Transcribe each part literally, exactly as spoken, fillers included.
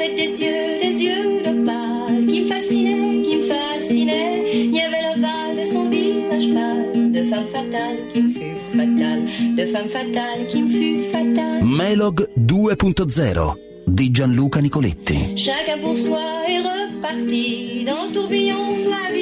avait des yeux, des yeux d'opale qui me fascinaient, qui me fascinaient. Il y avait l'ovale de son visage pâle, de femme fatale qui me fut fatale, de femme fatale qui me fut fatale. Melog due punto zero di Gianluca Nicoletti. Chacun pour soi est reparti dans le tourbillon de la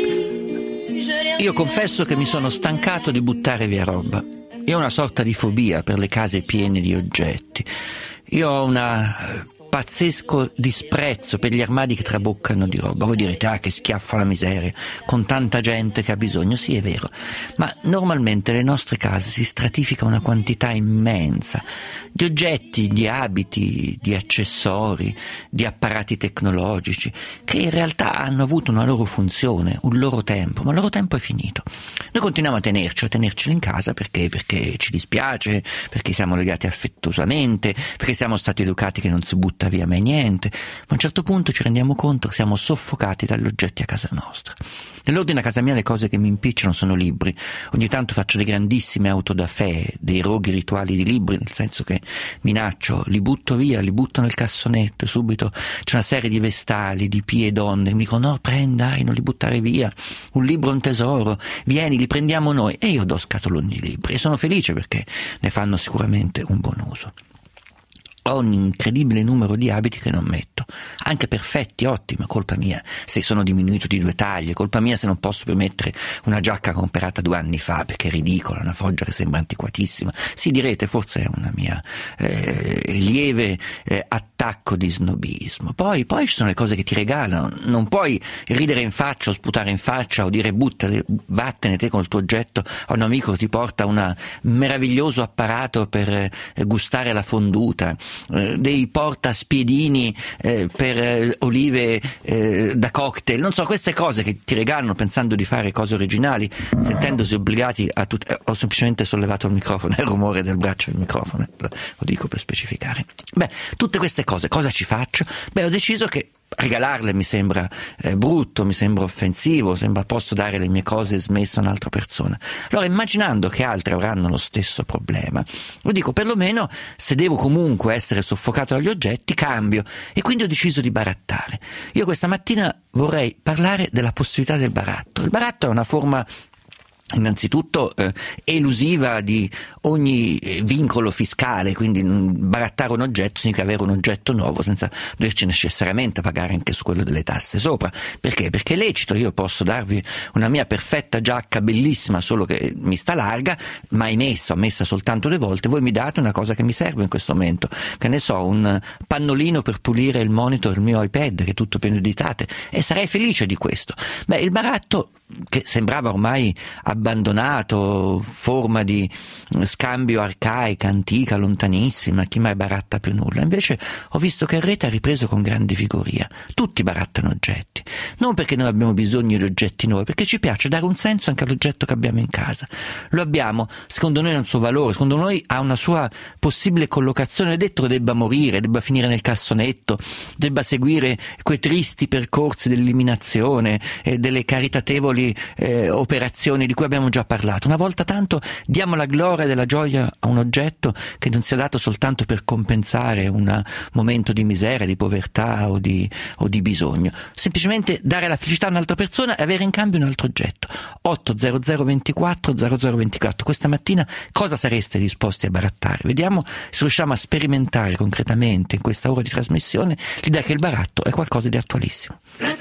vie. Io confesso che mi sono stancato di buttare via roba. Io ho una sorta di fobia per le case piene di oggetti. Io ho una pazzesco disprezzo per gli armadi che traboccano di roba. Voi direte, ah, che schiaffo alla miseria, con tanta gente che ha bisogno. Sì, è vero, ma normalmente le nostre case si stratifica una quantità immensa di oggetti, di abiti, di accessori, di apparati tecnologici che in realtà hanno avuto una loro funzione, un loro tempo, ma il loro tempo è finito. Noi continuiamo a tenerci, a tenerceli in casa perché, perché ci dispiace, perché siamo legati affettuosamente, perché siamo stati educati che non si butta via mai niente, ma a un certo punto ci rendiamo conto che siamo soffocati dagli oggetti a casa nostra. Nell'ordine a casa mia le cose che mi impicciano sono libri. Ogni tanto faccio delle grandissime autodafè, dei roghi rituali di libri, nel senso che minaccio, li butto via, li butto nel cassonetto e subito c'è una serie di vestali, di pie donne che mi dicono no, prendi, dai, non li buttare via, un libro è un tesoro, vieni, li prendiamo noi, e io do scatoloni di libri e sono felice perché ne fanno sicuramente un buon uso. Ho un incredibile numero di abiti che non metto, anche perfetti, ottimi, colpa mia se sono diminuito di due taglie, colpa mia se non posso permettere una giacca comprata due anni fa perché è ridicola, una foggia che sembra antiquatissima. Sì, direte, forse è una mia eh, lieve eh, attacco di snobismo. Poi, poi ci sono le cose che ti regalano, non puoi ridere in faccia o sputare in faccia o dire buttane, vattene te con il tuo oggetto a un amico che ti porta un meraviglioso apparato per eh, gustare la fonduta, dei portaspiedini eh, per eh, olive eh, da cocktail, non so, queste cose che ti regalano pensando di fare cose originali, sentendosi obbligati a tut- eh, ho semplicemente sollevato il microfono, è il rumore del braccio del microfono, lo dico per specificare. Beh, tutte queste cose, cosa ci faccio? Beh, ho deciso che regalarle mi sembra eh, brutto, mi sembra offensivo, sembra posso dare le mie cose smesse a un'altra persona. Allora, immaginando che altri avranno lo stesso problema, lo dico, perlomeno se devo comunque essere soffocato dagli oggetti, cambio, e quindi ho deciso di barattare. Io questa mattina vorrei parlare della possibilità del baratto. Il baratto è una forma innanzitutto eh, elusiva di ogni eh, vincolo fiscale, quindi mh, barattare un oggetto significa avere un oggetto nuovo senza doverci necessariamente pagare anche su quello delle tasse sopra. Perché? Perché è lecito, io posso darvi una mia perfetta giacca bellissima solo che mi sta larga, mai messa, ho messa soltanto due volte, voi mi date una cosa che mi serve in questo momento, che ne so, un pannolino per pulire il monitor del mio iPad che è tutto pieno di ditate, e sarei felice di questo. Beh, il baratto, che sembrava ormai abbandonato, forma di scambio arcaica, antica, lontanissima, chi mai baratta più nulla, invece ho visto che il rete ha ripreso con grande vigoria. Tutti barattano oggetti, non perché noi abbiamo bisogno di oggetti nuovi, perché ci piace dare un senso anche all'oggetto che abbiamo in casa. Lo abbiamo, secondo noi ha un suo valore, secondo noi ha una sua possibile collocazione, detto che debba morire, debba finire nel cassonetto, debba seguire quei tristi percorsi dell'eliminazione e delle caritatevoli Eh, operazioni di cui abbiamo già parlato. Una volta tanto diamo la gloria della gioia a un oggetto che non sia dato soltanto per compensare un momento di miseria, di povertà o di, o di bisogno, semplicemente dare la felicità a un'altra persona e avere in cambio un altro oggetto. Otto zero zero ventiquattro zero zero ventiquattro, questa mattina cosa sareste disposti a barattare? Vediamo se riusciamo a sperimentare concretamente in questa ora di trasmissione l'idea che il baratto è qualcosa di attualissimo.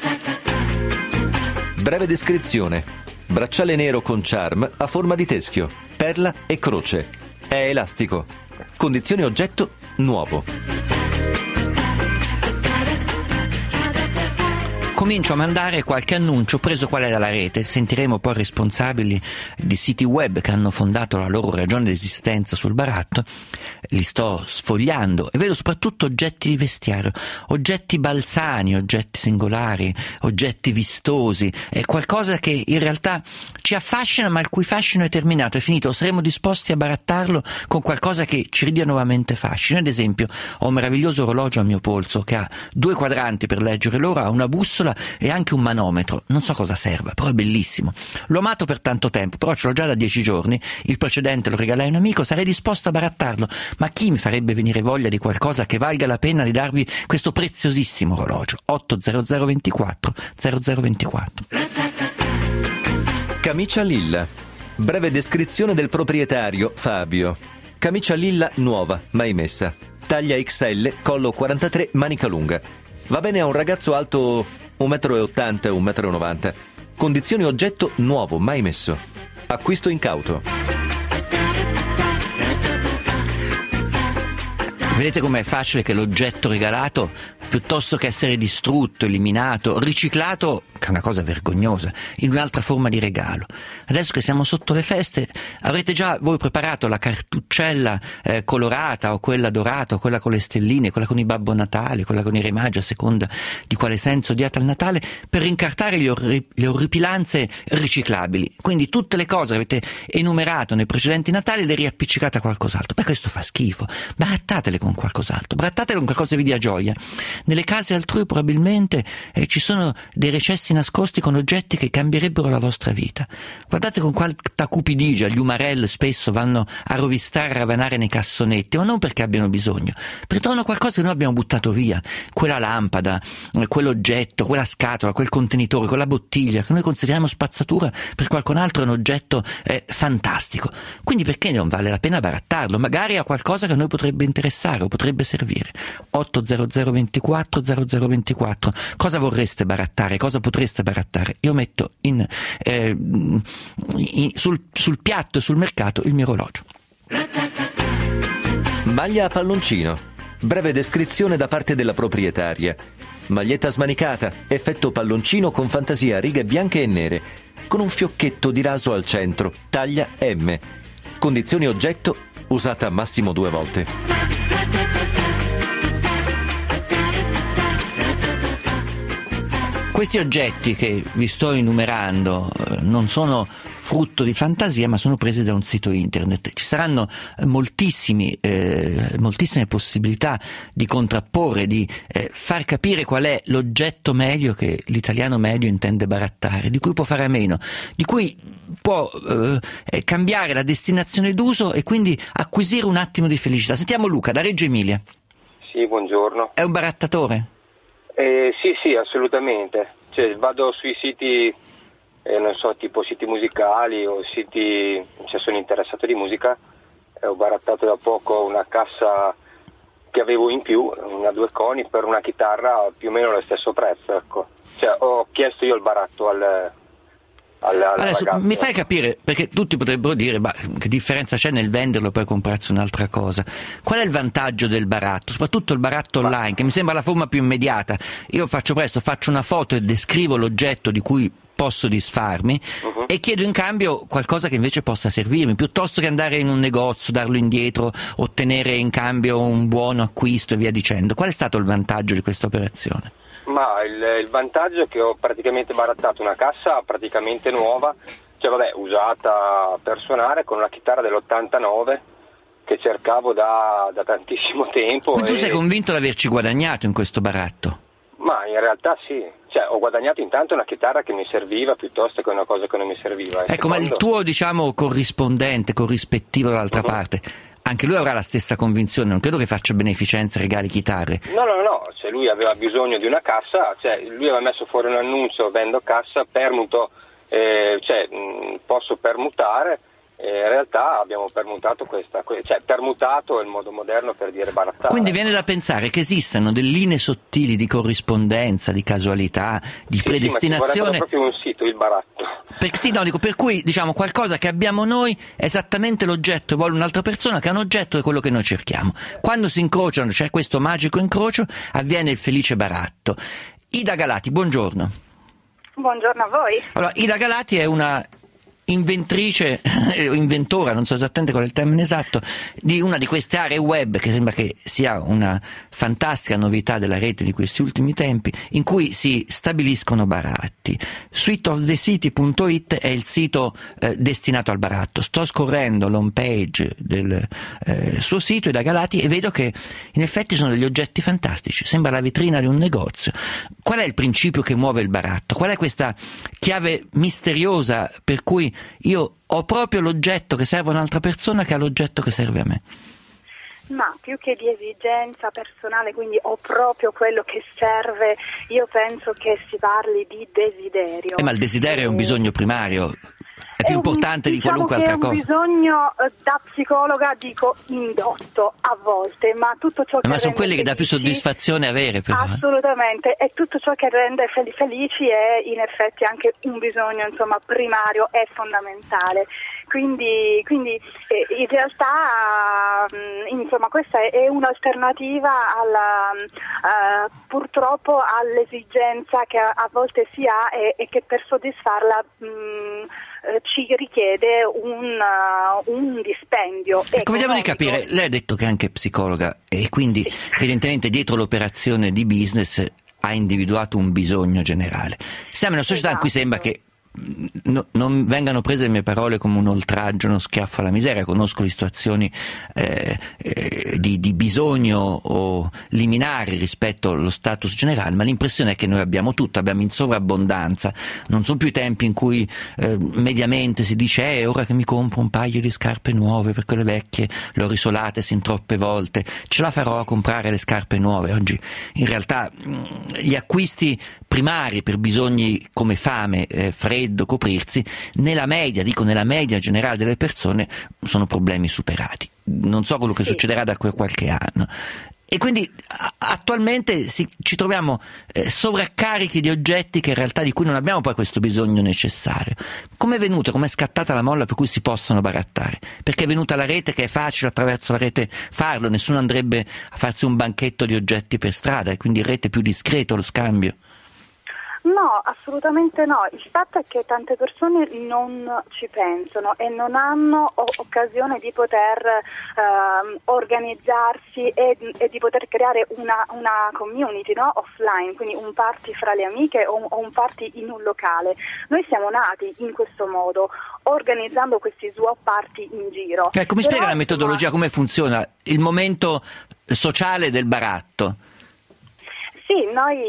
Breve descrizione: bracciale nero con charm a forma di teschio, perla e croce. È elastico. Condizione oggetto nuovo. Comincio a mandare qualche annuncio preso quale dalla rete. Sentiremo poi responsabili di siti web che hanno fondato la loro ragione d'esistenza sul baratto. Li sto sfogliando e vedo soprattutto oggetti di vestiario, oggetti balzani, oggetti singolari, oggetti vistosi, è qualcosa che in realtà ci affascina ma il cui fascino è terminato, è finito. Saremo disposti a barattarlo con qualcosa che ci ridia nuovamente fascino. Ad esempio, ho un meraviglioso orologio al mio polso che ha due quadranti per leggere l'ora, ha una bussola spazzatura e anche un manometro. Non so cosa serva, però è bellissimo. L'ho amato per tanto tempo, però ce l'ho già da dieci giorni. Il precedente lo regalai a un amico, sarei disposto a barattarlo, ma chi mi farebbe venire voglia di qualcosa che valga la pena di darvi questo preziosissimo orologio? otto zero zero ventiquattro zero zero ventiquattro. Camicia lilla. Breve descrizione del proprietario, Fabio. Camicia lilla nuova, mai messa. Taglia X L, collo quarantatré, manica lunga. Va bene a un ragazzo alto uno virgola ottanta m, uno virgola novanta m. Condizioni oggetto nuovo, mai messo. Acquisto incauto. Vedete com'è facile che l'oggetto regalato, piuttosto che essere distrutto, eliminato, riciclato, che è una cosa vergognosa, in un'altra forma di regalo. Adesso che siamo sotto le feste, avrete già voi preparato la cartuccella eh, colorata o quella dorata o quella con le stelline, quella con i Babbo Natale, quella con i Re Magi, a seconda di quale senso diate al Natale, per rincartare gli orri- le orripilanze riciclabili. Quindi tutte le cose che avete enumerato nei precedenti Natali le riappiccicate a qualcos'altro. Beh, questo fa schifo. Barattatele con qualcos'altro, barattatele con qualcosa che vi dia gioia. Nelle case altrui probabilmente eh, ci sono dei recessi nascosti con oggetti che cambierebbero la vostra vita. Guardate con quanta cupidigia gli umarell spesso vanno a rovistare, a ravanare nei cassonetti, ma non perché abbiano bisogno, perché trovano qualcosa che noi abbiamo buttato via, quella lampada, quell'oggetto, quella scatola, quel contenitore, quella bottiglia che noi consideriamo spazzatura, per qualcun altro è un oggetto eh, fantastico. Quindi perché non vale la pena barattarlo? Magari a qualcosa che a noi potrebbe interessare o potrebbe servire. otto zero zero ventiquattro zero zero ventiquattro. Cosa vorreste barattare? Cosa potreste barattare? Io metto in, eh, in, sul, sul piatto e sul mercato il mio orologio. Maglia a palloncino. Breve descrizione da parte della proprietaria. Maglietta smanicata, effetto palloncino con fantasia, righe bianche e nere, con un fiocchetto di raso al centro, taglia M. Condizioni oggetto, usata massimo due volte. Questi oggetti che vi sto enumerando eh, non sono frutto di fantasia, ma sono presi da un sito internet. Ci saranno moltissimi, eh, moltissime possibilità di contrapporre, di eh, far capire qual è l'oggetto medio che l'italiano medio intende barattare, di cui può fare a meno, di cui può eh, cambiare la destinazione d'uso e quindi acquisire un attimo di felicità. Sentiamo Luca da Reggio Emilia. Sì, buongiorno. È un barattatore? Eh, sì, sì, assolutamente. Cioè, vado sui siti, eh, non so, tipo siti musicali o siti, cioè sono interessato di musica. Eh, ho barattato da poco una cassa che avevo in più, una due coni, per una chitarra più o meno allo stesso prezzo, ecco. Cioè, ho chiesto io il baratto al... Adesso mi fai capire, perché tutti potrebbero dire ma che differenza c'è nel venderlo e poi comprarsi un'altra cosa. Qual è il vantaggio del baratto, soprattutto il baratto online, ma... che mi sembra la forma più immediata? Io faccio presto, faccio una foto e descrivo l'oggetto di cui posso disfarmi uh-huh. e chiedo in cambio qualcosa che invece possa servirmi, piuttosto che andare in un negozio, darlo indietro, ottenere in cambio un buono acquisto e via dicendo. Qual è stato il vantaggio di questa operazione? Ma il, il vantaggio è che ho praticamente barattato una cassa praticamente nuova, cioè vabbè, usata per suonare, con una chitarra dell'ottantanove che cercavo da, da tantissimo tempo. Quindi e... tu sei convinto di averci guadagnato in questo baratto? Ma in realtà sì, cioè ho guadagnato intanto una chitarra che mi serviva piuttosto che una cosa che non mi serviva. Ecco, secondo... ma il tuo, diciamo, corrispondente, corrispettivo dall'altra uh-huh. parte, anche lui avrà la stessa convinzione, non credo che faccia beneficenza, regali chitarre. No, no, no, cioè lui aveva bisogno di una cassa, cioè lui aveva messo fuori un annuncio, vendo cassa, permuto, eh, cioè mh, posso permutare, e in realtà abbiamo permutato questa, cioè permutato è il modo moderno per dire barattare. Quindi viene da pensare che esistano delle linee sottili di corrispondenza, di casualità, di sì, predestinazione. Sì, ma proprio un sito, il baratto. Per, sì, no, dico, per cui diciamo qualcosa che abbiamo noi è esattamente l'oggetto, vuole un'altra persona che ha un oggetto è quello che noi cerchiamo. Quando si incrociano, c'è questo magico incrocio, avviene il felice baratto. Ida Galati, buongiorno. Buongiorno a voi. Allora, Ida Galati è una inventrice o inventora, non so esattamente qual è il termine esatto, di una di queste aree web che sembra che sia una fantastica novità della rete di questi ultimi tempi, in cui si stabiliscono baratti. suite of the city punto it è il sito eh, destinato al baratto. Sto scorrendo l'home page del eh, suo sito da Galati e vedo che in effetti sono degli oggetti fantastici, sembra la vetrina di un negozio. Qual è il principio che muove il baratto? Qual è questa chiave misteriosa per cui io ho proprio l'oggetto che serve a un'altra persona che ha l'oggetto che serve a me? Ma più che di esigenza personale, quindi ho proprio quello che serve, io penso che si parli di desiderio. Eh, ma il desiderio è un bisogno primario, è più è importante un, di qualunque diciamo altra cosa. È un bisogno, da psicologa dico indotto a volte, ma tutto ciò che ma sono rende quelli che dà più felici, soddisfazione avere, però. Assolutamente, e tutto ciò che rende fel- felici è in effetti anche un bisogno, insomma, primario e fondamentale. Quindi, quindi eh, in realtà mh, insomma questa è, è un'alternativa alla, uh, purtroppo all'esigenza che a, a volte si ha e, e che per soddisfarla mh, eh, ci richiede un, uh, un dispendio. Ecco, vediamo di capire, lei ha detto che è anche psicologa e quindi sì, evidentemente dietro l'operazione di business ha individuato un bisogno generale. Siamo in una società esatto. in cui sembra che No, non vengano prese le mie parole come un oltraggio, uno schiaffo alla miseria. Conosco le situazioni eh, eh, di, di bisogno o liminari rispetto allo status generale, ma l'impressione è che noi abbiamo tutto, abbiamo in sovrabbondanza. Non sono più i tempi in cui eh, mediamente si dice eh, ora che mi compro un paio di scarpe nuove perché le vecchie le ho risolate sin troppe volte, ce la farò a comprare le scarpe nuove. Oggi in realtà mh, gli acquisti primari per bisogni come fame, eh, freddo, coprirsi, nella media, dico nella media generale delle persone, sono problemi superati. Non so quello che sì. succederà da qualche anno. E quindi a- attualmente si, ci troviamo eh, sovraccarichi di oggetti che in realtà di cui non abbiamo poi questo bisogno necessario. Com'è venuta, com'è scattata la molla per cui si possono barattare? Perché è venuta la rete, che è facile attraverso la rete farlo, nessuno andrebbe a farsi un banchetto di oggetti per strada, e quindi in rete è più discreto lo scambio. No, assolutamente no. Il fatto è che tante persone non ci pensano e non hanno o- occasione di poter eh, organizzarsi e, e di poter creare una, una community, no? Offline, quindi un party fra le amiche o un, o un party in un locale. Noi siamo nati in questo modo, organizzando questi swap party in giro. Ecco, mi Però, spiega la metodologia, come funziona il momento sociale del baratto? Sì,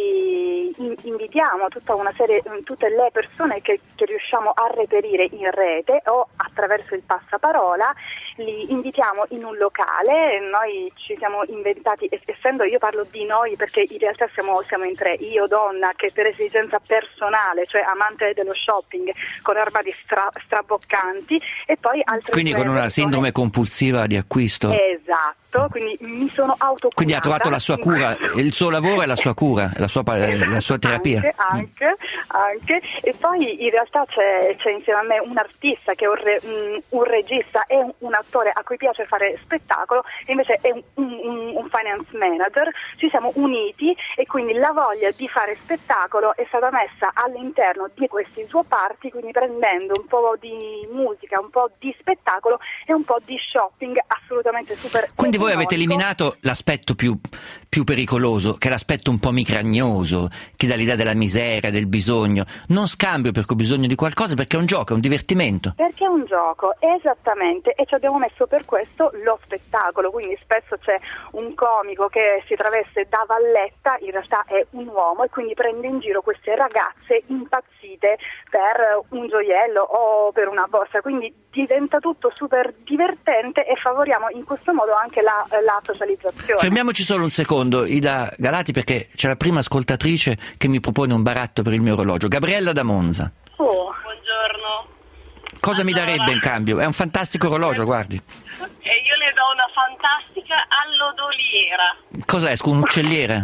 noi invitiamo tutta una serie, tutte le persone che, che riusciamo a reperire in rete o attraverso il passaparola, li invitiamo in un locale. Noi ci siamo inventati, essendo io parlo di noi perché in realtà siamo, siamo in tre, io donna che per esigenza personale, cioè amante dello shopping, con armadi stra, straboccanti, e poi altre quindi con una persone. sindrome compulsiva di acquisto? Esatto, quindi mi sono autocurata. Quindi ha trovato la sua cura, il suo lavoro è la sua cura, la sua, esatto, la sua terapia. Anche, anche, anche, e poi in realtà c'è, c'è insieme a me un artista che è un, re, un, un regista e un, un attore a cui piace fare spettacolo, e invece è un, un, un finance manager. Ci siamo uniti e quindi la voglia di fare spettacolo è stata messa all'interno di questi suoi party, quindi prendendo un po' di musica, un po' di spettacolo e un po' di shopping assolutamente super. Quindi voi avete eliminato l'aspetto più, più pericoloso, che è l'aspetto un po' micragnoso, che dà l'idea della miseria, del bisogno. Non scambio perché ho bisogno di qualcosa, perché è un gioco, è un divertimento. Perché è un gioco, esattamente, e ci abbiamo messo per questo lo spettacolo. Quindi spesso c'è un comico che si traveste da valletta, in realtà è un uomo, e quindi prende in giro queste ragazze impazzite per un gioiello o per una borsa. Quindi diventa tutto super divertente e favoriamo in questo modo anche la, la socializzazione. Fermiamoci solo un secondo, Ida Galati, perché c'è la prima ascoltatrice che mi propone un baratto per il mio orologio. Gabriella da Monza. Oh. Buongiorno. Cosa allora, mi darebbe in cambio? È un fantastico orologio, guardi. E io le do una fantastica allodoliera. Cos'è? Un uccelliere?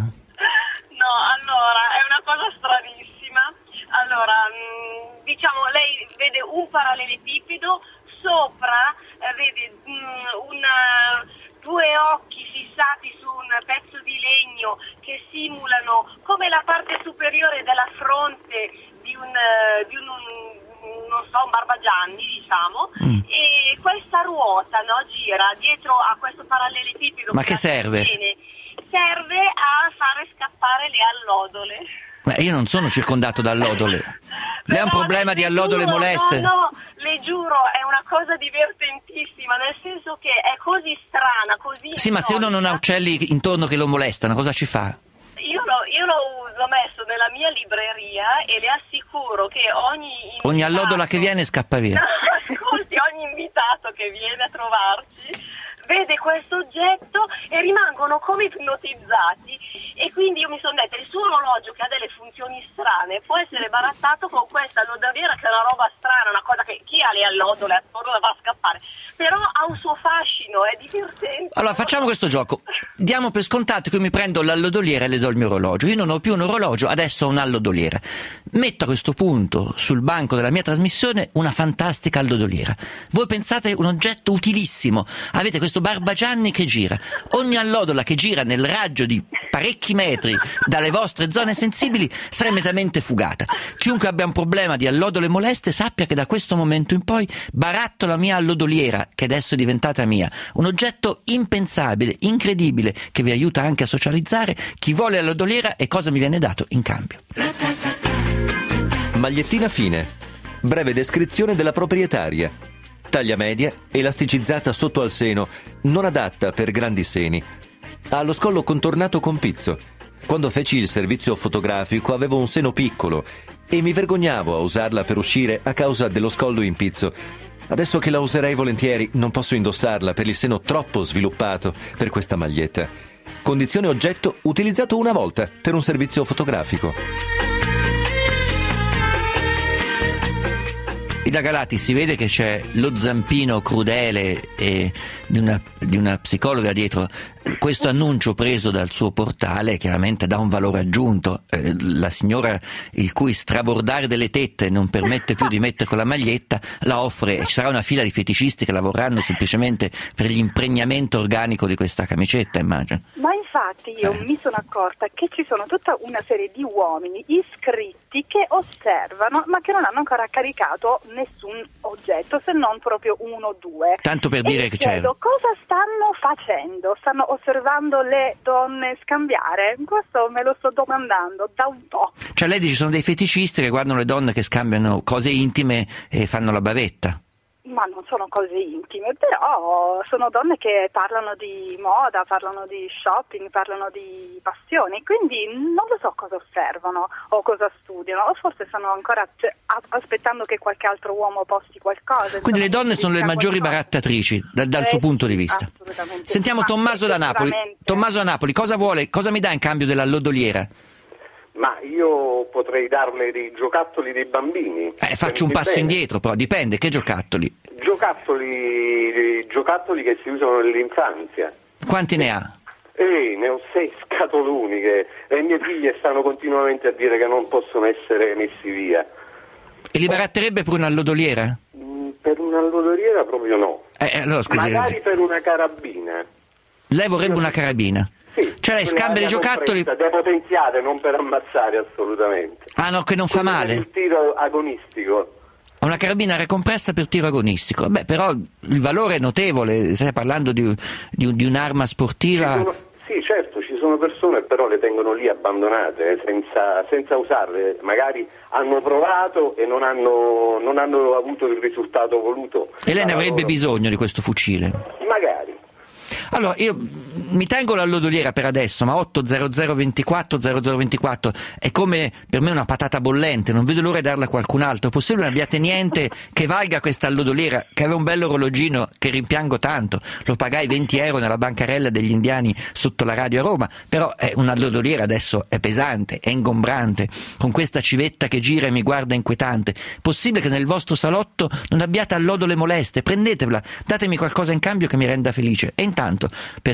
No, allora, è una cosa stranissima. Allora, mh, diciamo, lei vede un parallelepipedo, sopra eh, vede mh, una, due occhi fissati su un pezzo di legno che simulano come la parte superiore della fronte di un, di un, non so, un Barbagianni, diciamo, mm. e questa ruota, no, gira dietro a questo parallelepipedo. Ma che serve? Tiene, serve a fare scappare le allodole. Ma io non sono circondato da allodole. Lei ha un problema di allodole giuro, moleste? No, no, le giuro, è una cosa divertentissima, nel senso che è così strana, così... Sì, ma se uno non ha uccelli intorno che lo molestano, cosa ci fa? Io lo, io lo uso, l'ho messo nella mia libreria e le assicuro che ogni invitato... Ogni allodola che viene scappa via. Ascolti, ogni invitato che viene a trovarci vede questo oggetto e rimangono come ipnotizzati, e quindi io mi sono detta, il suo orologio che ha delle funzioni strane può essere barattato con questa allodavera che è una roba strana, una cosa che chi ha le allodole attorno la fa scappare, però ha un suo fascino, è divertente. Allora facciamo questo gioco, diamo per scontato che io mi prendo l'allodoliera e le do il mio orologio. Io non ho più un orologio, adesso ho un'allodoliera. Metto a questo punto sul banco della mia trasmissione una fantastica allodoliera. Voi pensate un oggetto utilissimo, avete questo Barbagianni che gira, ogni allodola che gira nel raggio di parecchi metri dalle vostre zone sensibili sarà immediatamente fugata. Chiunque abbia un problema di allodole moleste sappia che da questo momento in poi baratto la mia allodoliera, che adesso è diventata mia, un oggetto impensabile, incredibile, che vi aiuta anche a socializzare. Chi vuole allodoliera e cosa mi viene dato in cambio? Magliettina fine, breve descrizione della proprietaria. Taglia media, elasticizzata sotto al seno, non adatta per grandi seni. Ha lo scollo contornato con pizzo. Quando feci il servizio fotografico avevo un seno piccolo e mi vergognavo a usarla per uscire a causa dello scollo in pizzo. Adesso che la userei volentieri, non posso indossarla per il seno troppo sviluppato per questa maglietta. Condizione oggetto utilizzato una volta per un servizio fotografico. Da Galati si vede che c'è lo zampino crudele e di una, di una psicologa dietro. Questo annuncio preso dal suo portale chiaramente dà un valore aggiunto. Eh, la signora il cui strabordare delle tette non permette più di mettere con la maglietta la offre, e ci sarà una fila di feticisti che lavoreranno semplicemente per l'impregnamento organico di questa camicetta, immagino. Ma infatti io eh. mi sono accorta che ci sono tutta una serie di uomini iscritti che osservano ma che non hanno ancora caricato nessun oggetto, se non proprio uno o due. Tanto per dire e che c'è. Cosa stanno facendo? Stanno osservando le donne scambiare? Questo me lo sto domandando da un po'. Cioè lei dice ci sono dei feticisti che guardano le donne che scambiano cose intime e fanno la bavetta? Ma non sono cose intime, però sono donne che parlano di moda, parlano di shopping, parlano di passioni, quindi non lo so cosa osservano o cosa studiano, o forse stanno ancora cioè, aspettando che qualche altro uomo posti qualcosa. Quindi le donne sono le maggiori qualcosa. barattatrici dal, dal eh, suo punto di vista. Sentiamo Tommaso da Napoli. Tommaso da Napoli, cosa vuole, cosa mi dà in cambio dell'allodoliera? Ma io potrei darle dei giocattoli dei bambini. Eh, faccio un passo bene. indietro, però dipende, che giocattoli? Giocattoli, giocattoli che si usano nell'infanzia. Quanti ne ha? Eh, ne ho sei scatoloni che le mie figlie stanno continuamente a dire che non possono essere messi via. E li baratterebbe per un'allodoliera? Mm, per un'allodoliera proprio no. Eh, allora, scusi, magari per una carabina. Lei vorrebbe una carabina? Sì, cioè lei scambia i giocattoli depotenziate, non per ammazzare assolutamente. Ah no, che non fa male? Il tiro agonistico. Una carabina recompressa per tiro agonistico. Beh, però il valore è notevole, stai parlando di, di, di un'arma sportiva. Ci sono, sì, certo, ci sono persone però le tengono lì abbandonate senza, senza usarle, magari hanno provato e non hanno, non hanno avuto il risultato voluto. E lei ne avrebbe loro. bisogno di questo fucile? Magari. Allora, io mi tengo l'allodoliera per adesso, ma otto zero zero ventiquattro zero zero ventiquattro è come per me una patata bollente, non vedo l'ora di darla a qualcun altro. È possibile non abbiate niente che valga questa allodoliera, che aveva un bello orologino che rimpiango tanto, lo pagai venti euro nella bancarella degli indiani sotto la radio a Roma, però è un'allodoliera adesso è pesante, è ingombrante, con questa civetta che gira e mi guarda inquietante. Possibile che nel vostro salotto non abbiate allodole moleste? Prendetevela, datemi qualcosa in cambio che mi renda felice. E intanto, per Tommaso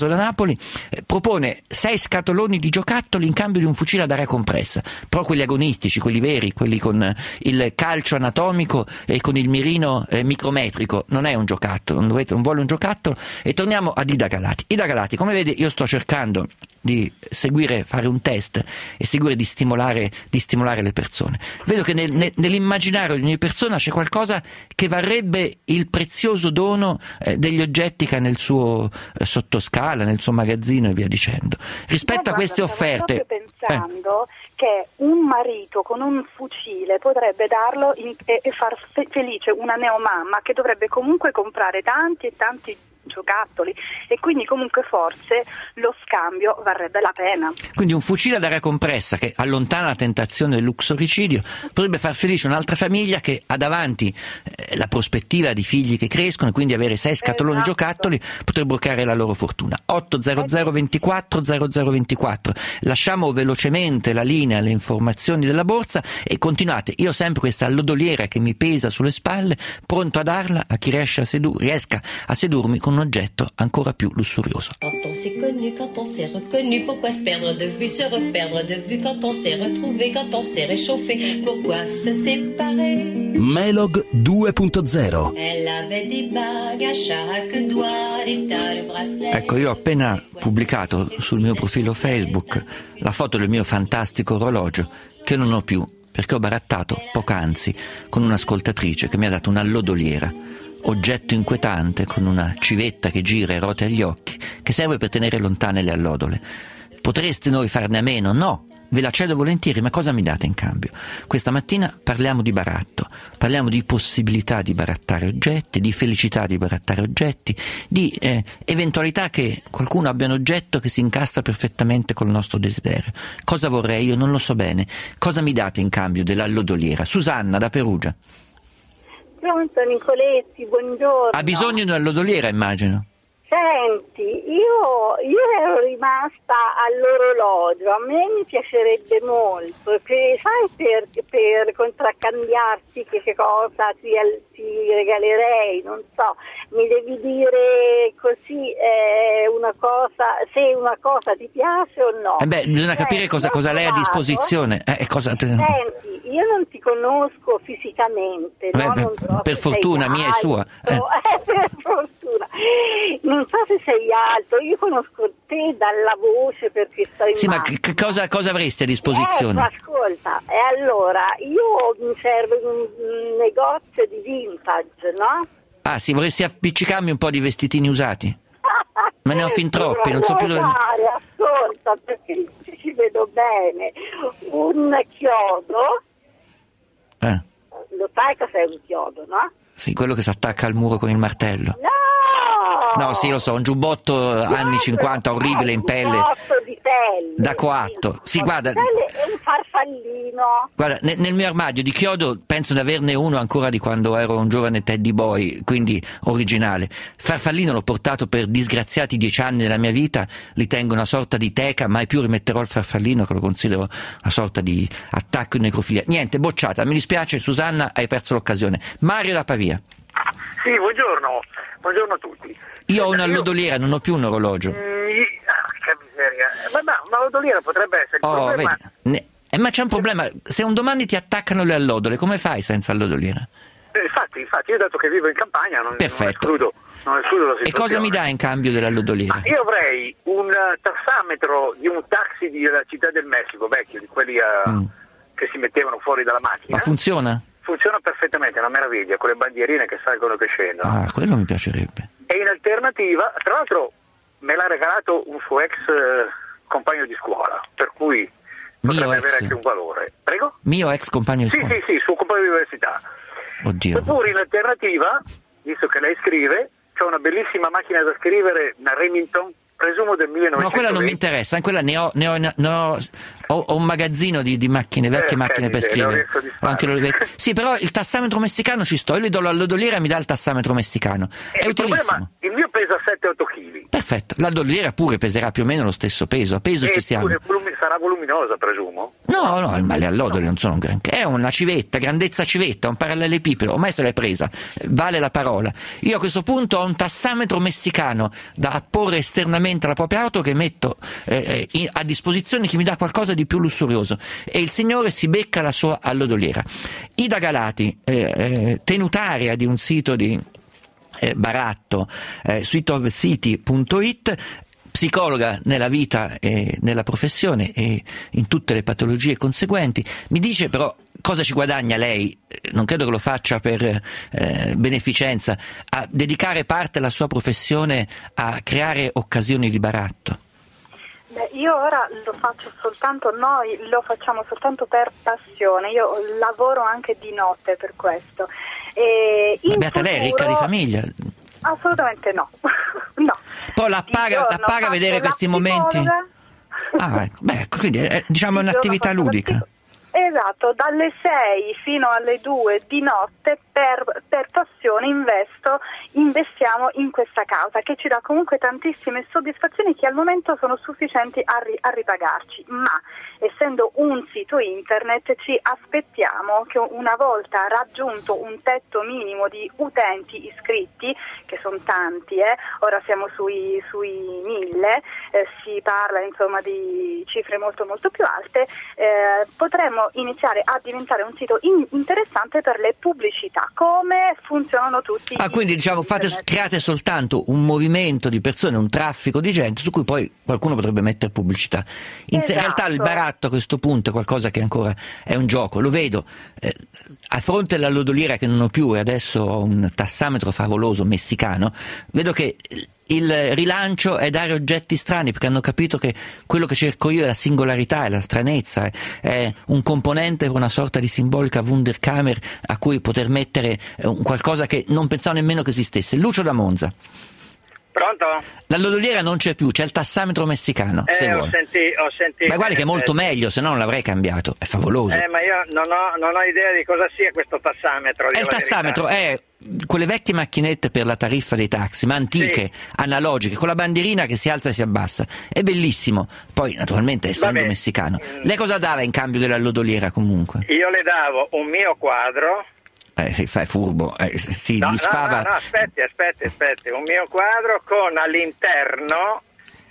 Tommaso da Napoli, eh, propone sei scatoloni di giocattoli in cambio di un fucile ad aria compressa, però quelli agonistici, quelli veri, quelli con eh, il calcio anatomico e con il mirino eh, micrometrico. Non è un giocattolo, non, dovete, non vuole un giocattolo. E torniamo ad Ida Galati. Ida Galati, come vede, io sto cercando di seguire, fare un test e seguire di stimolare, di stimolare le persone. Vedo che nel, nel, nell'immaginario di ogni persona c'è qualcosa che varrebbe il prezioso dono eh, degli oggetti che ha nel suo eh, sottoscala, nel suo magazzino e via dicendo. Rispetto a queste offerte, stavo proprio pensando eh. che un marito con un fucile potrebbe darlo in, e, e far fe- felice una neomamma che dovrebbe comunque comprare tanti e tanti giocattoli, e quindi comunque forse lo scambio varrebbe la pena. Quindi un fucile ad aria compressa che allontana la tentazione del luxoricidio potrebbe far felice un'altra famiglia che ha davanti eh, la prospettiva di figli che crescono, e quindi avere sei scatoloni esatto. giocattoli potrebbe bloccare la loro fortuna. otto zero zero ventiquattro zero zero ventiquattro. Lasciamo velocemente la linea alle informazioni della borsa e continuate. Io ho sempre questa allodoliera che mi pesa sulle spalle, pronto a darla a chi riesce a sedu- riesca a sedurmi con un oggetto ancora più lussurioso. Quand on s'est connu, quand on s'est reconnu, pourquoi se perdre de vue, se reperdre de vue, quand on s'est retrouvé, quand on s'est réchauffé, pourquoi se séparer? Melog due punto zero. Elle avait des bagues à chaque doigt, des tas de bracelets. Ecco, io ho appena pubblicato sul mio profilo Facebook la foto del mio fantastico orologio che non ho più, perché ho barattato poc'anzi con un'ascoltatrice che mi ha dato un'allodoliera, oggetto inquietante con una civetta che gira e rotea gli occhi, che serve per tenere lontane le allodole. Potreste noi farne a meno? No, ve la cedo volentieri, ma cosa mi date in cambio? Questa mattina parliamo di baratto, parliamo di possibilità di barattare oggetti, di felicità di barattare oggetti, di eh, eventualità che qualcuno abbia un oggetto che si incastra perfettamente col nostro desiderio. Cosa vorrei? Io non lo so bene. Cosa mi date in cambio dell'allodoliera? Susanna da Perugia. Pronto Nicoletti, buongiorno. Ha bisogno di un'allodoliera, immagino. Senti, io, io ero rimasta all'orologio, a me mi piacerebbe molto, per, sai per, per contraccambiarti che, che cosa ti, ti regalerei, non so, mi devi dire così eh, una cosa, se una cosa ti piace o no. Eh beh, bisogna eh, capire cosa, cosa lei ha a disposizione. Eh, cosa te... Senti, io non ti conosco fisicamente, Beh, no? beh, Non so per se fortuna sei mia e sua. Eh. Eh, per fortuna. Non so se sei alto, io conosco te dalla voce perché sto in Sì, ma macchina. che cosa, cosa avresti a disposizione? Ecco, ascolta, e allora io mi serve un, un negozio di vintage, no? Ah sì, vorresti appiccicarmi un po' di vestitini usati? Me ne ho fin troppi, non so più dove... Fare, ascolta, perché ci vedo bene. Un chiodo, Eh, lo sai cos'è un chiodo, no? sì, quello che si attacca al muro con il martello. No! No, sì, lo so, un giubbotto anni cinquanta, orribile, in pelle. Un giubbotto di pelle. Da coatto. Sì, guarda... Di pelle e un farfallino. Guarda, nel, nel mio armadio di chiodo penso di averne uno ancora di quando ero un giovane Teddy Boy, quindi originale. Farfallino l'ho portato per disgraziati dieci anni della mia vita, li tengo una sorta di teca, mai più rimetterò il farfallino, che lo considero una sorta di attacco in necrofilia. Niente, bocciata, mi dispiace Susanna, hai perso l'occasione. Mario da Pavia. Sì, buongiorno, buongiorno a tutti. Io ho una allodoliera, non ho più un orologio. Mm, ah, che miseria. Ma no, una allodoliera potrebbe essere il Oh, problema. vedi, ne- eh, ma c'è un problema, se un domani ti attaccano le allodole, come fai senza allodoliera? Eh, infatti, infatti, io dato che vivo in campagna non, non Perfetto. escludo, non escludo la E situazione. cosa mi dà in cambio dell'allodoliera? Io avrei un uh, tassametro di un taxi della Città del Messico, vecchio, di quelli uh, Mm. che si mettevano fuori dalla macchina. Ma funziona? Funziona perfettamente, è una meraviglia, con le bandierine che salgono e che scendono. Ah, quello mi piacerebbe. E in alternativa, tra l'altro me l'ha regalato un suo ex eh, compagno di scuola, per cui potrebbe Mio avere ex? anche un valore. Prego? Mio ex compagno di Sì, scuola? sì, sì, suo compagno di università. Oddio. Oppure in alternativa, visto che lei scrive, c'è una bellissima macchina da scrivere, una Remington, presumo del No, millenovecentoventi. quella non mi interessa, quella ne ho, ne ho, ne ho Ho, ho un magazzino di, di macchine, vecchie Eh, macchine per miseria, scrivere. non riesco a Ho anche lo- sì, però il tassametro messicano ci sto. Io gli do la lodoliera e mi dà il tassametro messicano. È il utilissimo. problema, il mio pesa sette otto chili. Perfetto. La lodoliera pure peserà più o meno lo stesso peso. A peso ci siamo. E volumi- sarà voluminosa, presumo. No, no, ma le allodole non sono un granché. È una civetta, grandezza civetta, un parallelepipedo. Ormai se l'è presa. Vale la parola. Io a questo punto ho un tassametro messicano da apporre esternamente alla propria auto che metto eh, in- a disposizione chi mi dà qualcosa di più lussurioso. E il signore si becca la sua allodoliera. Ida Galati, eh, eh, tenutaria di un sito di eh, baratto, eh, sweetofcity punto it, psicologa nella vita e nella professione e in tutte le patologie conseguenti, mi dice però cosa ci guadagna lei, non credo che lo faccia per eh, beneficenza, a dedicare parte della sua professione a creare occasioni di baratto. Beh, io ora lo faccio soltanto, noi lo facciamo soltanto per passione, io lavoro anche di notte per questo. E in Beata lei, è ricca di futuro- famiglia. Assolutamente no, no. Poi la Di paga, la giorno paga faccio vedere la questi momenti. psicologa. Ah, ecco. Beh, quindi è, diciamo è Di giorno un'attività faccio la ludica. psico- Esatto, dalle sei fino alle due di notte per, per passione investo, investiamo in questa causa che ci dà comunque tantissime soddisfazioni che al momento sono sufficienti a, ri- a ripagarci, ma essendo un sito internet ci aspettiamo che una volta raggiunto un tetto minimo di utenti iscritti, che sono tanti, eh, ora siamo sui, sui mille, eh, si parla insomma di cifre molto molto più alte, eh, potremmo iniziare a diventare un sito in- interessante per le pubblicità, come funzionano tutti. Ah, i quindi diciamo siti fate, internet. create soltanto un movimento di persone, un traffico di gente su cui poi qualcuno potrebbe mettere pubblicità. In, Esatto. in realtà il baratto a questo punto è qualcosa che ancora è un gioco, lo vedo. Eh, a fronte della lodoliera che non ho più e adesso ho un tassametro favoloso messicano, vedo che il rilancio è dare oggetti strani, perché hanno capito che quello che cerco io è la singolarità, è la stranezza, è, è un componente con una sorta di simbolica Wunderkammer a cui poter mettere eh, un qualcosa che non pensavo nemmeno che esistesse. Lucio da Monza. Pronto? La lodoliera non c'è più, c'è il tassametro messicano. se Eh, ho, vuole. senti- ho sentito. Ma guardi che è molto eh, meglio, se no non l'avrei cambiato, è favoloso. Eh, ma io non ho, non ho idea di cosa sia questo tassametro. E dico il la tassametro verità. è quelle vecchie macchinette per la tariffa dei taxi, ma antiche, analogiche, con la bandierina che si alza e si abbassa. È bellissimo. Poi, naturalmente, essendo Vabbè. messicano. Lei cosa dava in cambio della lodoliera comunque? Io le davo un mio quadro. Eh, si fa è furbo, eh, si No, no, disfava. no, no, aspetti, aspetti, aspetti. Un mio quadro con all'interno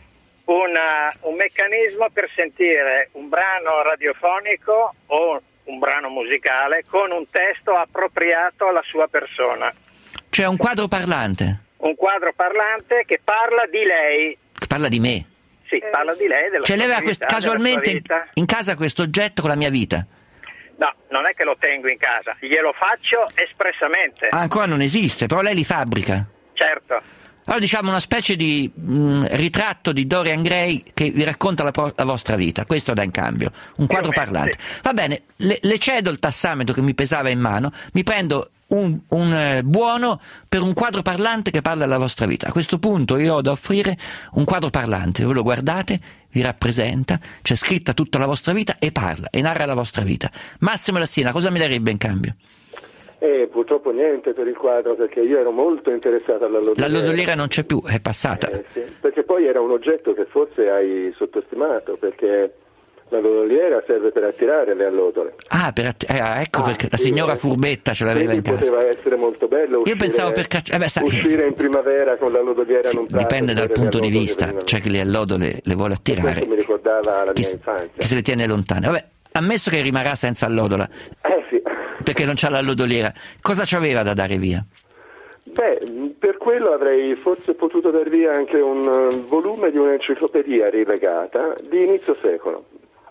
una- un meccanismo per sentire un brano radiofonico o un brano musicale con un testo appropriato alla sua persona. Cioè un quadro parlante, Un quadro parlante che parla di lei. che parla di me. Sì, parla di lei, della Cioè lei sua aveva vita, quest- casualmente della in, sua vita. in casa questo oggetto con la mia vita. No, non è che lo tengo in casa, glielo faccio espressamente. Ah, ancora non esiste, però lei li fabbrica. Certo. Allora diciamo una specie di mh, ritratto di Dorian Gray che vi racconta la, pro- la vostra vita, questo da in cambio, un quadro Più o meno, parlante. Va bene, le, le cedo il tassametro che mi pesava in mano, mi prendo un, un eh, buono per un quadro parlante che parla della vostra vita. A questo punto io ho da offrire un quadro parlante, voi lo guardate, vi rappresenta, c'è scritta tutta la vostra vita e parla e narra la vostra vita. Massimo Lassina, cosa mi darebbe in cambio? Eh, purtroppo niente per il quadro, perché io ero molto interessato alla lodoliera. La lodoliera non c'è più, è passata. Eh, sì, perché poi era un oggetto che forse hai sottostimato, perché la lodoliera serve per attirare le allodole. Ah, per att- eh, ecco Ah, perché la sì, signora eh. furbetta ce l'aveva in Quindi casa. poteva essere molto bello uscire, Io pensavo per caccia- eh beh, sai- uscire in primavera con la lodoliera Sì, in un prato, dipende dal vedere le punto di allodole vista, venivano. cioè che le allodole le vuole attirare, Questo mi ricordava la chi, mia s- infanzia. chi se le tiene lontane. Vabbè, ammesso che rimarrà senza allodola, Eh sì. perché non c'ha la lodoliera, cosa c'aveva da dare via? Beh, per quello avrei forse potuto dar via anche un eh, volume di un'enciclopedia rilegata di inizio secolo.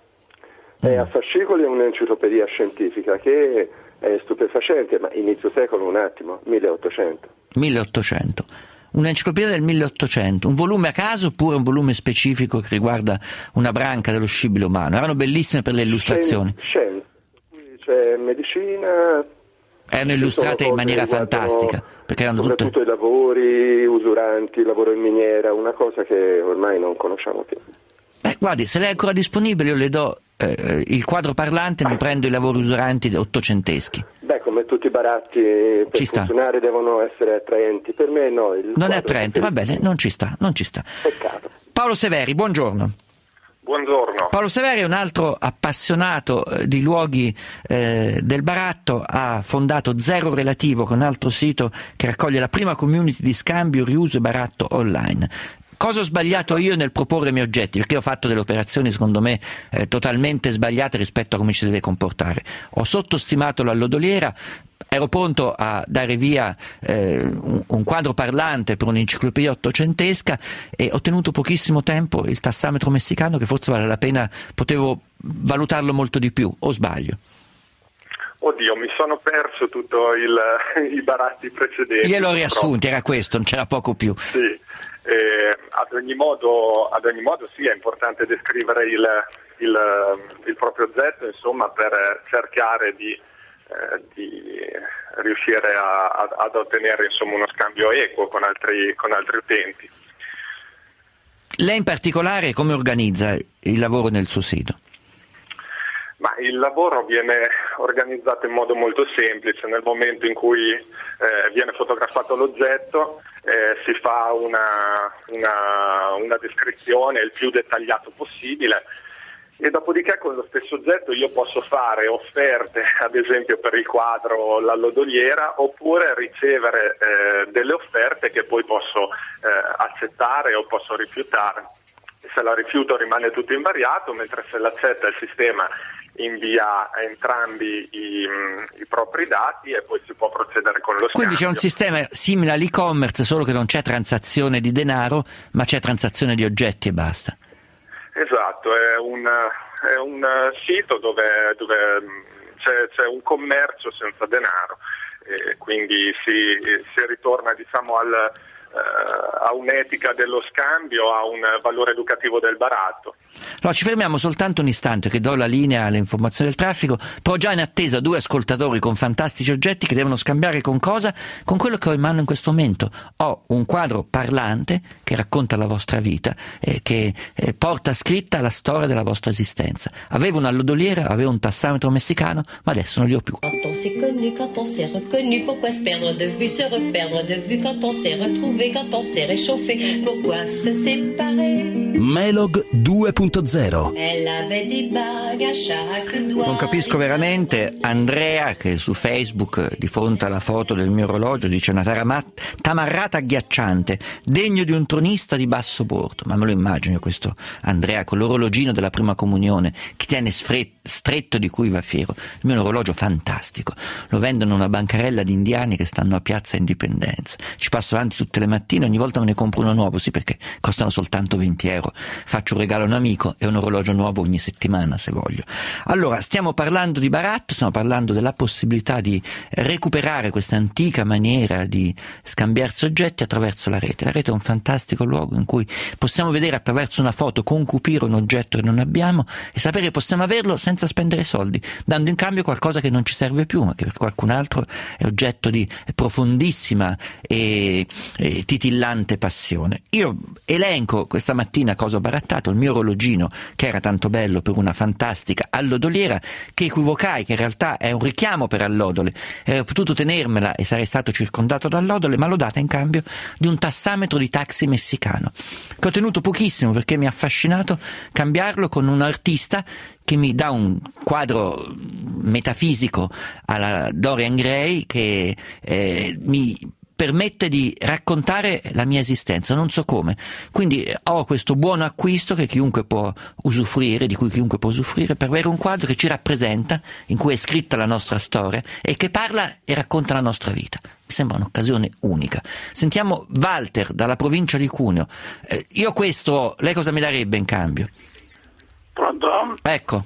È a fascicoli un'enciclopedia scientifica che è stupefacente, ma inizio secolo un attimo, milleottocento. milleottocento. Un'enciclopedia del milleottocento, un volume a caso oppure un volume specifico che riguarda una branca dello scibile umano? Erano bellissime per le illustrazioni. Scienza, qui c'è medicina. Erano illustrate in maniera fantastica, perché erano tutte... soprattutto i lavori usuranti, il lavoro in miniera, una cosa che ormai non conosciamo più. Beh, Guardi, se lei è ancora disponibile io le do eh, il quadro parlante, mi prendo i lavori usuranti ottocenteschi. Beh, come tutti i baratti per ci sta. funzionare devono essere attraenti, per me no. Il non è attraente, va bene, non ci sta, non ci sta. Peccato. Paolo Severi, buongiorno. Buongiorno. Paolo Severi è un altro appassionato eh, di luoghi eh, del baratto, ha fondato Zero Relativo, con un altro sito che raccoglie la prima community di scambio, riuso e baratto online. Cosa ho sbagliato io nel proporre i miei oggetti? Perché ho fatto delle operazioni secondo me eh, totalmente sbagliate rispetto a come ci deve comportare. Ho sottostimato l'allodoliera, ero pronto a dare via eh, un, un quadro parlante per un'enciclopedia ottocentesca e ho tenuto pochissimo tempo il tassametro messicano, che forse vale la pena, potevo valutarlo molto di più, o sbaglio? Oddio, mi sono perso tutto il, i baratti precedenti. Gliel'ho riassunti, era questo, non c'era poco più. Sì. Eh, ad ogni modo, ad ogni modo sì, è importante descrivere il, il, il proprio oggetto, insomma, per cercare di, eh, di riuscire a, a, ad ottenere, insomma, uno scambio equo con altri, con altri utenti. Lei in particolare come organizza il lavoro nel suo sito? Ma il lavoro viene organizzato in modo molto semplice. Nel momento in cui eh, viene fotografato l'oggetto, eh, si fa una, una, una descrizione il più dettagliato possibile, e dopodiché con lo stesso oggetto io posso fare offerte, ad esempio per il quadro l'allodoliera, oppure ricevere eh, delle offerte che poi posso eh, accettare o posso rifiutare. Se la rifiuto rimane tutto invariato, mentre se l'accetta il sistema invia a entrambi i, i propri dati e poi si può procedere con lo scambio. Quindi c'è un sistema simile all'e-commerce, solo che non c'è transazione di denaro, ma c'è transazione di oggetti e basta. Esatto, è un, è un sito dove, dove c'è, c'è un commercio senza denaro, e quindi si, si ritorna, diciamo, al a un'etica dello scambio, a un valore educativo del baratto. Allora ci fermiamo soltanto un istante, che do la linea alle informazioni del traffico, però già in attesa due ascoltatori con fantastici oggetti che devono scambiare con cosa? Con quello che ho in mano in questo momento. Ho un quadro parlante che racconta la vostra vita, eh, che eh, porta scritta la storia della vostra esistenza. Avevo un'allodoliera, avevo un tassametro messicano, ma adesso non li ho più. Quand on s'est connu, quand on s'est reconnu, pourquoi se perdre de vue, se reperdre de vue, quand on s'est retrouvé, quand on s'est réchauffé, pourquoi se séparer? Melog due punto zero. Elle avait des bagues à chaque doigt. Non capisco veramente Andrea, che su Facebook di fronte alla foto del mio orologio dice una taramat- tamarrata agghiacciante, degno di un tronista di basso bordo. Ma me lo immagino questo Andrea con l'orologino della prima comunione che tiene sfre- stretto, di cui va fiero. Il mio è un orologio fantastico, lo vendono una bancarella di indiani che stanno a Piazza Indipendenza. Ci passo avanti tutte le mattine, ogni volta me ne compro uno nuovo, sì, perché costano soltanto venti euro. Faccio un regalo a un amico e un orologio nuovo ogni settimana, se voglio. Allora, stiamo parlando di baratto, stiamo parlando della possibilità di recuperare questa antica maniera di scambiarsi oggetti attraverso la rete. La rete è un fantastico luogo in cui possiamo vedere attraverso una foto, concupire un oggetto che non abbiamo e sapere che possiamo averlo senza spendere soldi, dando in cambio qualcosa che non ci serve più, ma che per qualcun altro è oggetto di profondissima e, e titillante passione. Io elenco questa mattina cosa ho barattato: il mio orologino, che era tanto bello, per una fantastica allodoliera che equivocai, che in realtà è un richiamo per allodole. Avrei potuto tenermela e sarei stato circondato da allodole, ma l'ho data in cambio di un tassametro di taxi messicano, che ho tenuto pochissimo perché mi ha affascinato cambiarlo con un artista che mi dà un quadro metafisico alla Dorian Gray che eh, mi permette di raccontare la mia esistenza, non so come. Quindi ho questo buono acquisto che chiunque può usufruire, di cui chiunque può usufruire, per avere un quadro che ci rappresenta, in cui è scritta la nostra storia e che parla e racconta la nostra vita. Mi sembra un'occasione unica. Sentiamo Walter dalla provincia di Cuneo. Eh, io questo, lei cosa mi darebbe in cambio? Pronto? Ecco.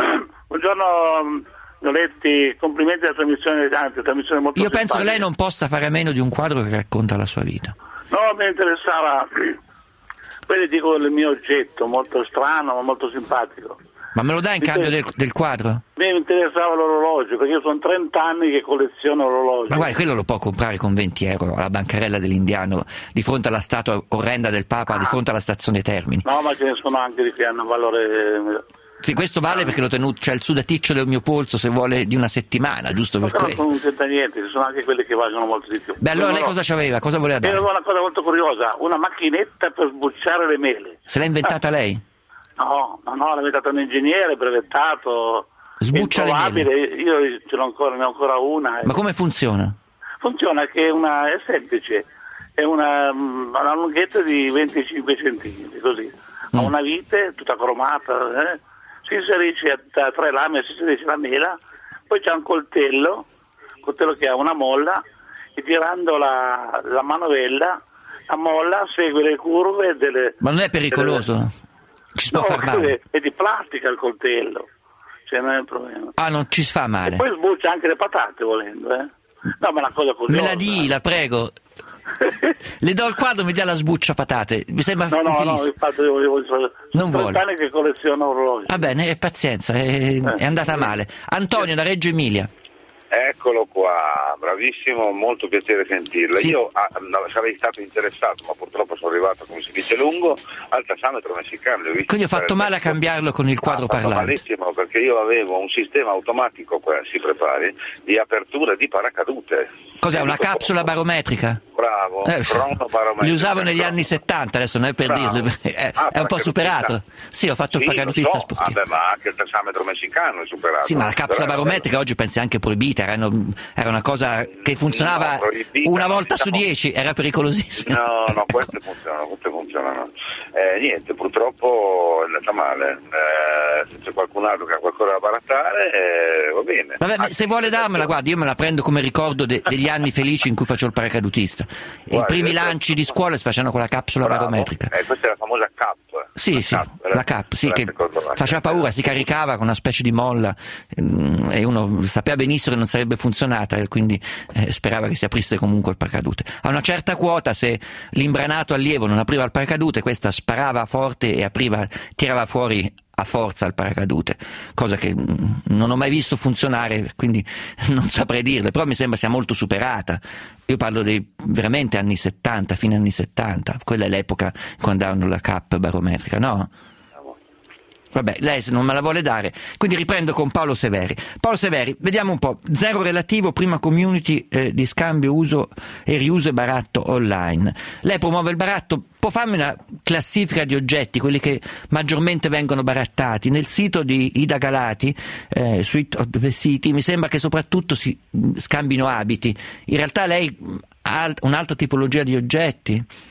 Buongiorno Noletti, complimenti alla trasmissione, anzi, trasmissione molto Io penso simpatica. che lei non possa fare a meno di un quadro che racconta la sua vita. No, mi interessava, poi le dico il mio oggetto, molto strano ma molto simpatico. Ma me lo dai in cambio del, del quadro? Mi interessava l'orologio, perché io sono trenta anni che colleziono orologi. Ma guarda, quello lo può comprare con venti euro alla bancarella dell'Indiano, di fronte alla statua orrenda del Papa, ah. di fronte alla stazione Termini. No, ma ce ne sono anche di che hanno valore... Sì, questo vale perché l'ho tenuto, c'è il sudaticcio del mio polso, se vuole, di una settimana, giusto per quello. Non c'entra niente, ci sono anche quelli che valgono molto di più. Beh, allora no, lei no. cosa c'aveva? Cosa voleva dare? Era una cosa molto curiosa, una macchinetta per sbucciare le mele. Se l'ha inventata ah. lei? No, no, no, l'ha inventata un ingegnere, brevettato, sbuccia le mele. Io ce l'ho ancora, ne ho ancora una. Ma come funziona? Funziona che è, una, è semplice, è una, una lunghezza di venticinque centimetri, così. Mm. Ha una vite tutta cromata, eh? Si inserisce a tre lame, si inserisce la mela, poi c'è un coltello, coltello che ha una molla, e tirando la, la manovella, la molla segue le curve delle... Ma non è pericoloso? Delle... Ci si può no, far male? È di plastica il coltello, cioè non è un problema. Ah, non ci si fa male? E poi sbuccia anche le patate volendo, eh? No, ma è una cosa curiosa. Me la di, la prego. Le do il quadro, mi dia la sbuccia patate. Mi sembra no, no, utilissimo. no, infatti io volevo dire, non vuole. Sono che colleziono orologi. Va bene, pazienza, è, eh. è andata male. Antonio da Reggio Emilia. Eccolo qua, bravissimo, molto piacere sentirla. Sì. Io ah, no, sarei stato interessato, ma purtroppo sono arrivato, come si dice, lungo, al tassametro messicano. Quindi ho fatto male a cambiarlo con il quadro ah, parlante. Malissimo, perché io avevo un sistema automatico, qua, si prepari, di apertura di paracadute. Cos'è, una capsula barometrica? Bravo, eh, cronobarometrica. Li usavo negli anni settanta, adesso non è per Bravo. dirlo, è, ah, è un po' superato. Sì, ho fatto sì, il paracadutista so. sportivo. Vabbè, ma anche il tassametro messicano è superato. Sì, ma la capsula Però, barometrica oggi pensi anche proibita, era, era una cosa che funzionava no, una volta diciamo, su dieci, era pericolosissimo. No, no, queste funzionano, queste funzionano. Eh, niente, purtroppo è andata male. Eh, se c'è qualcun altro che ha qualcosa da barattare, eh, va bene. Vabbè, ah, se vuole darmela, guarda, io me la prendo come ricordo de- degli anni felici in cui facevo il paracadutista. Guarda, I primi lanci di scuola si facevano con la capsula bravo. barometrica. Eh, questa è la famosa cap. Sì, la sì, cap, la cap, sì, che faceva paura, si caricava con una specie di molla ehm, e uno sapeva benissimo che non sarebbe funzionata e quindi eh, sperava che si aprisse comunque il paracadute. A una certa quota, se l'imbranato allievo non apriva il paracadute, questa sparava forte e apriva, tirava fuori a forza il paracadute, cosa che mh, non ho mai visto funzionare, quindi non saprei dirle, però mi sembra sia molto superata. Io parlo dei veramente anni settanta, fine anni settanta, quella è l'epoca quando andavano la cap barometrica, no? Vabbè, lei se non me la vuole dare, quindi riprendo con Paolo Severi. Paolo Severi, vediamo un po', zero relativo, prima community eh, di scambio, uso e riuso e baratto online. Lei promuove il baratto, può farmi una classifica di oggetti, quelli che maggiormente vengono barattati? Nel sito di Ida Galati, eh, Suite of the City, mi sembra che soprattutto si scambino abiti. In realtà lei ha un'altra tipologia di oggetti?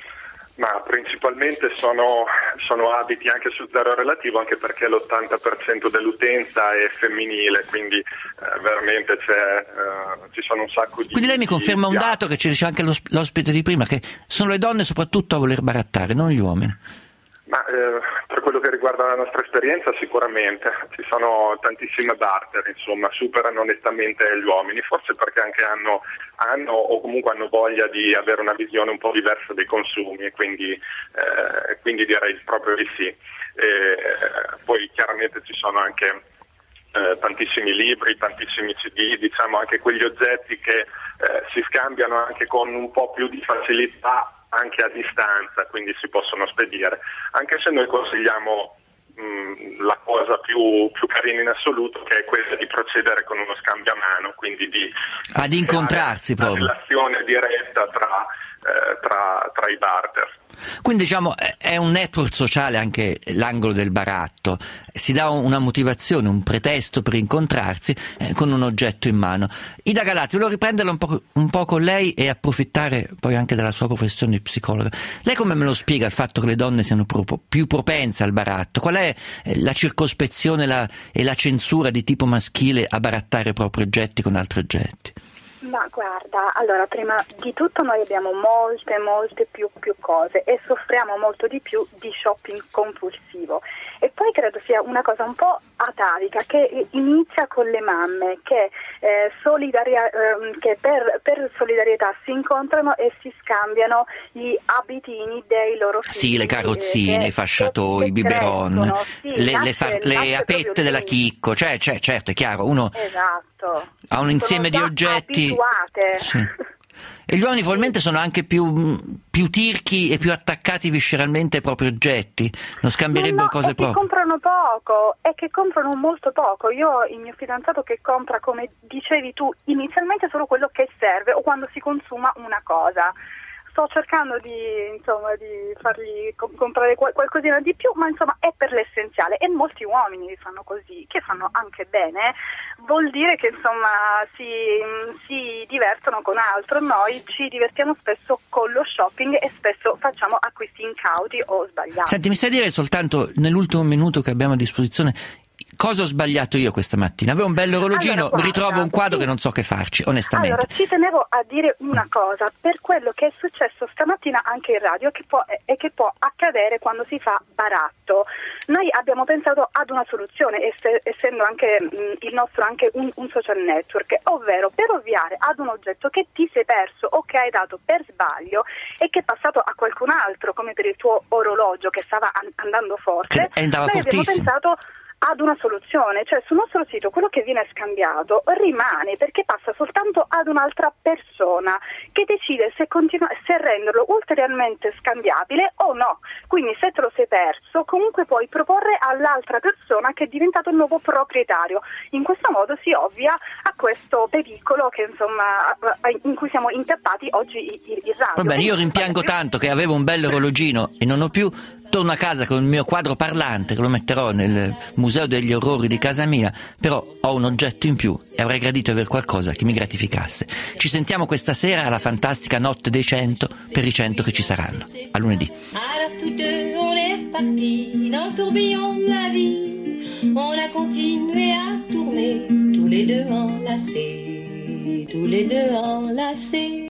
Ma principalmente sono, sono abiti anche su zero relativo, anche perché l'ottanta per cento dell'utenza è femminile, quindi eh, veramente c'è, eh, ci sono un sacco di... Quindi lei mi conferma un dato che ci dice anche l'ospite di prima, che sono le donne soprattutto a voler barattare, non gli uomini. Ma eh, per quello che riguarda la nostra esperienza sicuramente, ci sono tantissime barter, insomma, superano onestamente gli uomini, forse perché anche hanno, hanno o comunque hanno voglia di avere una visione un po' diversa dei consumi e quindi, eh, quindi direi proprio di sì. E, poi chiaramente ci sono anche eh, tantissimi libri, tantissimi C D, diciamo anche quegli oggetti che eh, si scambiano anche con un po' più di facilità anche a distanza, quindi si possono spedire, anche se noi consigliamo mh, la cosa più, più carina in assoluto, che è quella di procedere con uno scambio a mano, quindi di ad incontrarsi una proprio, relazione diretta tra, eh, tra, tra i barter. Quindi diciamo è un network sociale anche l'angolo del baratto, si dà una motivazione, un pretesto per incontrarsi eh, con un oggetto in mano. Ida Galati, volevo riprenderla un po', un po' con lei e approfittare poi anche della sua professione di psicologa. Lei come me lo spiega il fatto che le donne siano pro- più propense al baratto? Qual è eh, la circospezione la, e la censura di tipo maschile a barattare propri oggetti con altri oggetti? Ma guarda, allora prima di tutto noi abbiamo molte, molte più, più cose e soffriamo molto di più di shopping compulsivo e poi credo sia una cosa un po' atavica che inizia con le mamme che, eh, solidaria- eh, che per, per solidarietà si incontrano e si scambiano gli abitini dei loro figli. Sì, le carrozzine, che, i fasciatoi, i biberon, sì, le, nasce, le, far- le apette della chicco, cioè, cioè, certo, è chiaro, uno esatto. ha un insieme Sono di oggetti. Abituate. Sì. E gli uomini probabilmente sono anche più, più tirchi e più attaccati visceralmente ai propri oggetti, non scambierebbero no, no, cose è proprie. che comprano poco, è che comprano molto poco. Io ho il mio fidanzato che compra, come dicevi tu, inizialmente solo quello che serve o quando si consuma una cosa. Sto cercando di, insomma, di fargli com- comprare qual- qualcosina di più, ma insomma è per l'essenziale, e molti uomini fanno così, che fanno anche bene. Vuol dire che insomma si, si divertono con altro. Noi ci divertiamo spesso con lo shopping e spesso facciamo acquisti incauti o sbagliati. Senti, mi sai dire soltanto nell'ultimo minuto che abbiamo a disposizione cosa ho sbagliato io questa mattina? Avevo un bell'orologino, Allora, guarda, ritrovo un quadro sì. che non so che farci, onestamente. Allora, ci tenevo a dire una cosa, per quello che è successo stamattina anche in radio che può, e che può accadere quando si fa baratto. Noi abbiamo pensato ad una soluzione, ess- essendo anche mh, il nostro anche un, un social network, ovvero per ovviare ad un oggetto che ti sei perso o che hai dato per sbaglio e che è passato a qualcun altro, come per il tuo orologio che stava an- andando forte, Che andava noi abbiamo fortissimo. pensato ad una soluzione, cioè sul nostro sito quello che viene scambiato rimane, perché passa soltanto ad un'altra persona che decide se, continua- se renderlo ulteriormente scambiabile o no. Quindi se te lo sei perso comunque puoi proporre all'altra persona che è diventato il nuovo proprietario. In questo modo si ovvia a questo pericolo che insomma in cui siamo intappati oggi in radio. Va bene, io rimpiango tanto che avevo un bell'orologino e non ho più. Torno a casa con il mio quadro parlante che lo metterò nel Museo degli Orrori di casa mia, però ho un oggetto in più e avrei gradito avere qualcosa che mi gratificasse. Ci sentiamo questa sera alla fantastica Notte dei Cento per i cento che ci saranno. A lunedì. Alors tous deux on est repartis dans le tourbillon de la vie. On a continué à tourner, tous les deux enlacés, tous les deux enlacés.